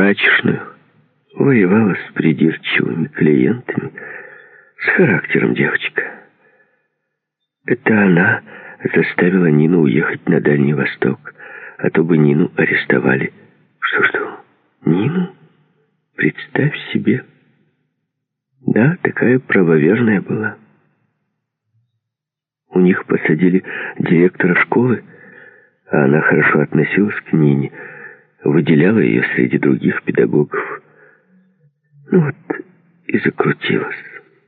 прачечную, воевала с придирчивыми клиентами, с характером девочка. Это она заставила Нину уехать на Дальний Восток, а то бы Нину арестовали. Что? Нину? Представь себе. Да, такая правоверная была. У них посадили директора школы, а она хорошо относилась к Нине, выделяла ее среди других педагогов. Ну вот и закрутилась.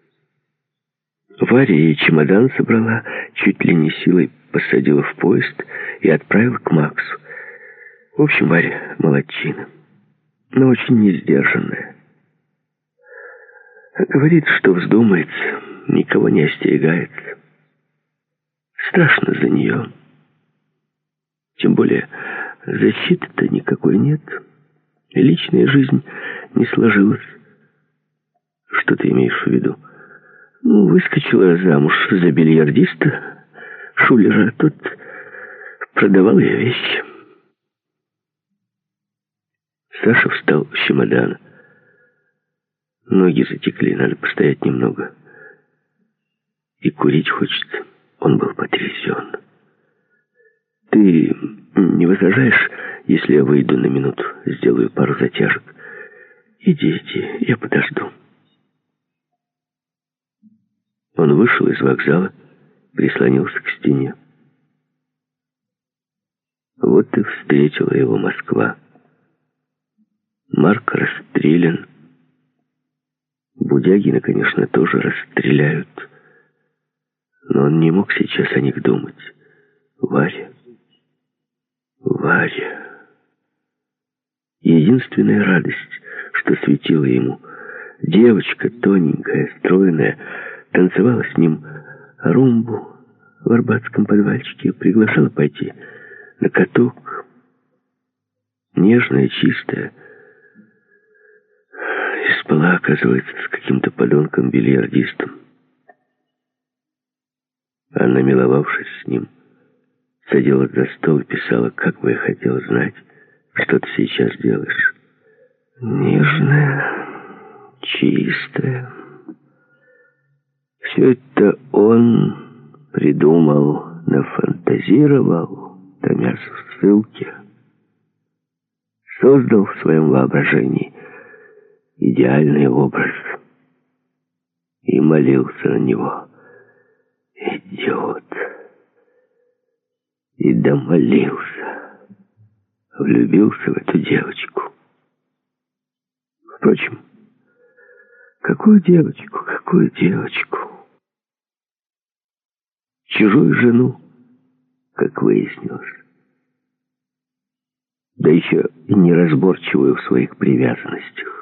Варя ей чемодан собрала, чуть ли не силой посадила в поезд и отправила к Максу. В общем, Варя молодчина, но очень несдержанная. Говорит, что вздумается, никого не остерегается. Страшно за нее. Тем более защиты-то никакой нет. И личная жизнь не сложилась. Что ты имеешь в виду? Ну, выскочила замуж за бильярдиста, шулера, тот продавал ее вещи. Саша встал с чемодана. Ноги затекли, надо постоять немного. И курить хочется. Он был потрясен. Ты не возражаешь, если я выйду на минуту, сделаю пару затяжек? Иди, я подожду. Он вышел из вокзала, прислонился к стене. Вот и встретила его Москва. Марк расстрелян. Будягина, конечно, тоже расстреляют. Но он не мог сейчас о них думать. Варя. Единственная радость, что светила ему. Девочка, тоненькая, стройная, танцевала с ним румбу в арбатском подвальчике, приглашала пойти на каток. Нежная, чистая. И спала, оказывается, с каким-то подонком-бильярдистом. А намиловавшись с ним, садилась за стол и писала: «Как бы я хотела знать, что ты сейчас делаешь». Нежная, чистая. Все это он придумал, нафантазировал, томясь в ссылке. Создал в своем воображении идеальный образ и молился на него. Идиот. И домолился. Влюбился в эту девочку. Впрочем, какую девочку? Чужую жену, как выяснилось. Да еще и неразборчивую в своих привязанностях.